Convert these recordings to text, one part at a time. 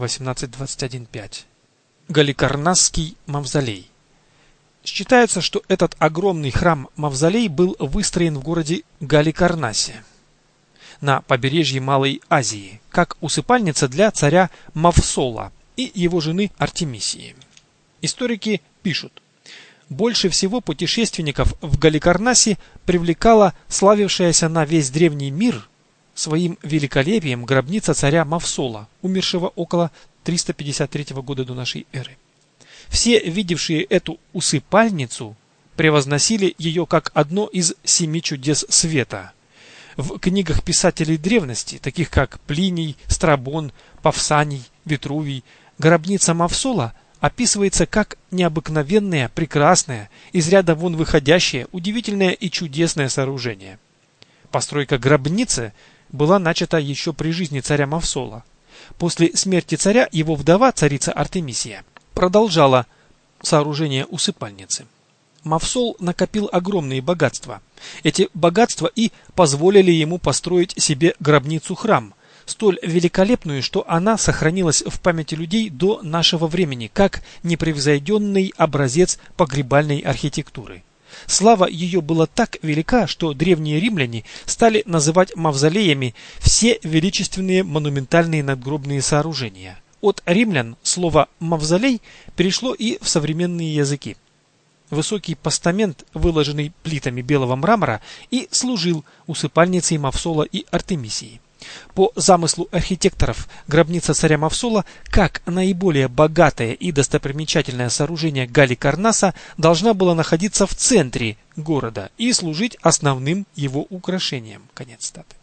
18-21-5. Галикарнасский мавзолей. Считается, что этот огромный храм-мавзолей был выстроен в городе Галикарнасе на побережье Малой Азии, как усыпальница для царя Мавсола и его жены Артемисии. Историки пишут: больше всего путешественников в Галикарнасе привлекала славившаяся на весь древний мир своим великолепием гробница царя Мавсола, умершего около 353 года до нашей эры. Все, видевшие эту усыпальницу, превозносили ее как одно из 7 чудес света. В книгах писателей древности, таких как Плиний, Страбон, Павсаний, Витрувий, гробница Мавсола описывается как необыкновенное, прекрасное, из ряда вон выходящее, удивительное и чудесное сооружение. Постройка гробницы была начата еще при жизни царя Мавсола. После смерти царя его вдова, царица Артемисия, продолжала сооружение усыпальницы. Мавсол накопил огромные богатства. Эти богатства и позволили ему построить себе гробницу-храм, столь великолепную, что она сохранилась в памяти людей до нашего времени, как непревзойденный образец погребальной архитектуры. Слава ее была так велика, что древние римляне стали называть мавзолеями все величественные монументальные надгробные сооружения. От римлян слово «мавзолей» перешло и в современные языки. Высокий постамент, выложенный плитами белого мрамора, и служил усыпальницей Мавсола и Артемисии. По замыслу архитекторов, гробница царя Мавсола, как наиболее богатое и достопримечательное сооружение Галикарнаса, должна была находиться в центре города и служить основным его украшением. Конец цитаты.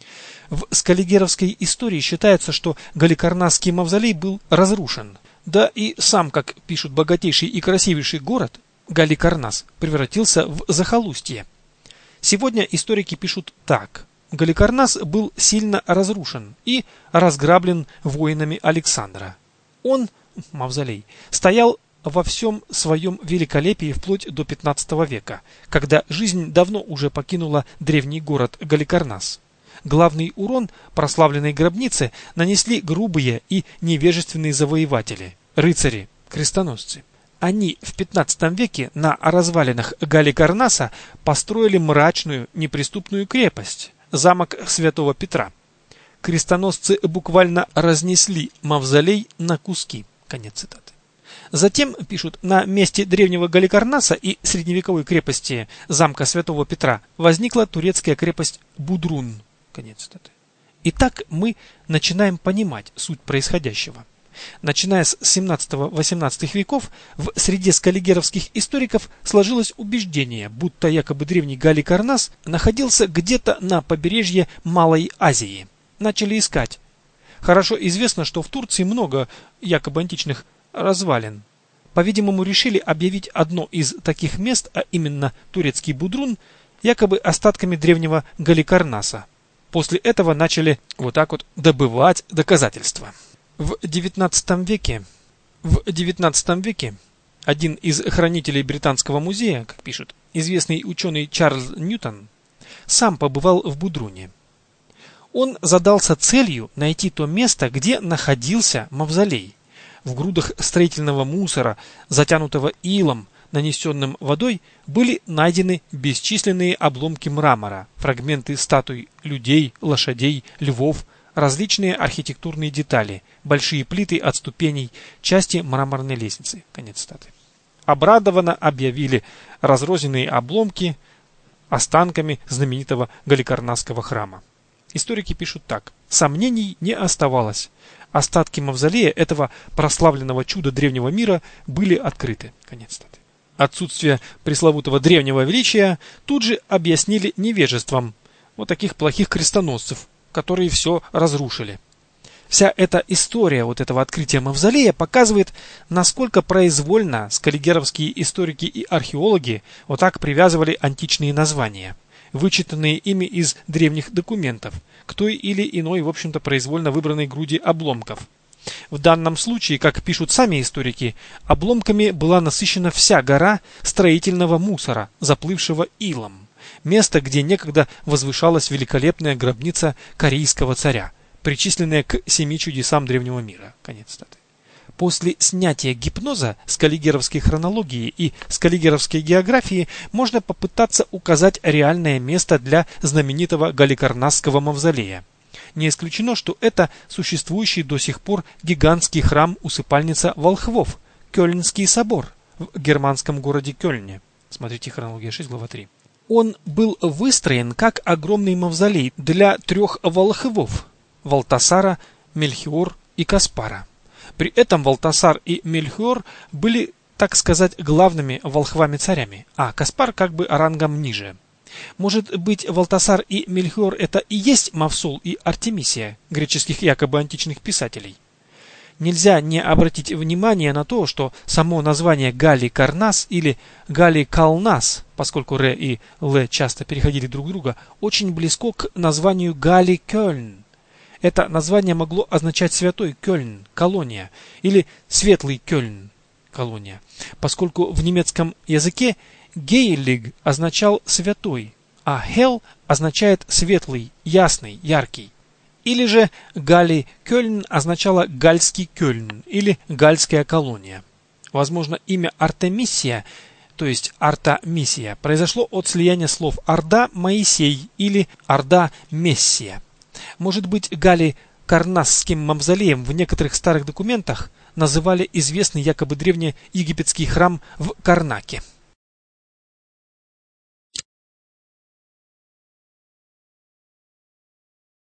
В скаллигеровской истории считается, что Галикарнасский мавзолей был разрушен. Да и сам, как пишут, богатейший и красивейший город Галикарнас превратился в захолустье. Сегодня историки пишут так: Галикарнас был сильно разрушен и разграблен воинами Александра. Он, мавзолей, стоял во всем своем великолепии вплоть до 15 века, когда жизнь давно уже покинула древний город Галикарнас. Главный урон прославленной гробнице нанесли грубые и невежественные завоеватели, рыцари, крестоносцы. Они в 15 веке на развалинах Галикарнаса построили мрачную, неприступную крепость, замок Святого Петра. Крестоносцы буквально разнесли мавзолей на куски. Конец цитаты. Затем, пишут, на месте древнего Галикарнаса и средневековой крепости замка Святого Петра возникла турецкая крепость Будрун. Конец цитаты. Итак, мы начинаем понимать суть происходящего. Начиная с 17-18 веков в среде скаллигеровских историков сложилось убеждение, будто якобы древний Галикарнас находился где-то на побережье Малой Азии. Начали искать. Хорошо известно, что в Турции много якобы античных развалин. По-видимому, решили объявить одно из таких мест, а именно турецкий Будрун, якобы остатками древнего Галикарнаса. После этого начали вот так вот добывать доказательства. В XIX веке один из хранителей Британского музея, как пишут, известный ученый Чарльз Ньютон, сам побывал в Будруне. Он задался целью найти то место, где находился мавзолей. В грудах строительного мусора, затянутого илом, нанесенным водой, были найдены бесчисленные обломки мрамора, фрагменты статуй людей, лошадей, львов, различные архитектурные детали, большие плиты от ступеней, части мраморной лестницы. Конец цитаты. Обрадованно объявили разрозненные обломки останками знаменитого Галикарнасского храма. Историки пишут так: сомнений не оставалось. Остатки мавзолея этого прославленного чуда древнего мира были открыты. Конец цитаты. Отсутствие пресловутого древнего величия тут же объяснили невежеством вот таких плохих крестоносцев, которые все разрушили. Вся эта история вот этого открытия мавзолея показывает, насколько произвольно скаллигеровские историки и археологи вот так привязывали античные названия, вычитанные ими из древних документов, к той или иной, в общем-то, произвольно выбранной груди обломков. В данном случае, как пишут сами историки, обломками была насыщена вся гора строительного мусора, заплывшего илом. Место, где некогда возвышалась великолепная гробница корейского царя. причисленные к 7 чудесам древнего мира. Конец цитаты. После снятия гипноза с каллигеровской хронологии и с каллигеровской географии можно попытаться указать реальное место для знаменитого Галикарнасского мавзолея. Не исключено, что это существующий до сих пор гигантский храм-усыпальница волхвов, Кёльнский собор в германском городе Кёльне. Смотрите хронология 6, глава 3. Он был выстроен как огромный мавзолей для 3 волхвов – Валтасара, Мельхиор и Каспара. При этом Валтасар и Мельхиор были, так сказать, главными волхвами-царями, а Каспар как бы рангом ниже. Может быть, Валтасар и Мельхиор это и есть Мавсол и Артемисия, греческих якобы античных писателей? Нельзя не обратить внимание на то, что само название Галикарнас или Галикалнас, поскольку Р и Л часто переходили друг друга, очень близко к названию Галикёльн. Это название могло означать святой Кёльн, колония, или светлый Кёльн, колония, поскольку в немецком языке Гейлиг означал святой, а Хел означает светлый, ясный, яркий. Или же Гали Кёльн означало Гальский Кёльн или Гальская колония. Возможно, имя Артемисия, то есть Артамисия, произошло от слияния слов Орда Моисей или Орда Мессия. Может быть, Галикарнасским мавзолеем в некоторых старых документах называли известный якобы древнеегипетский храм в Карнаке.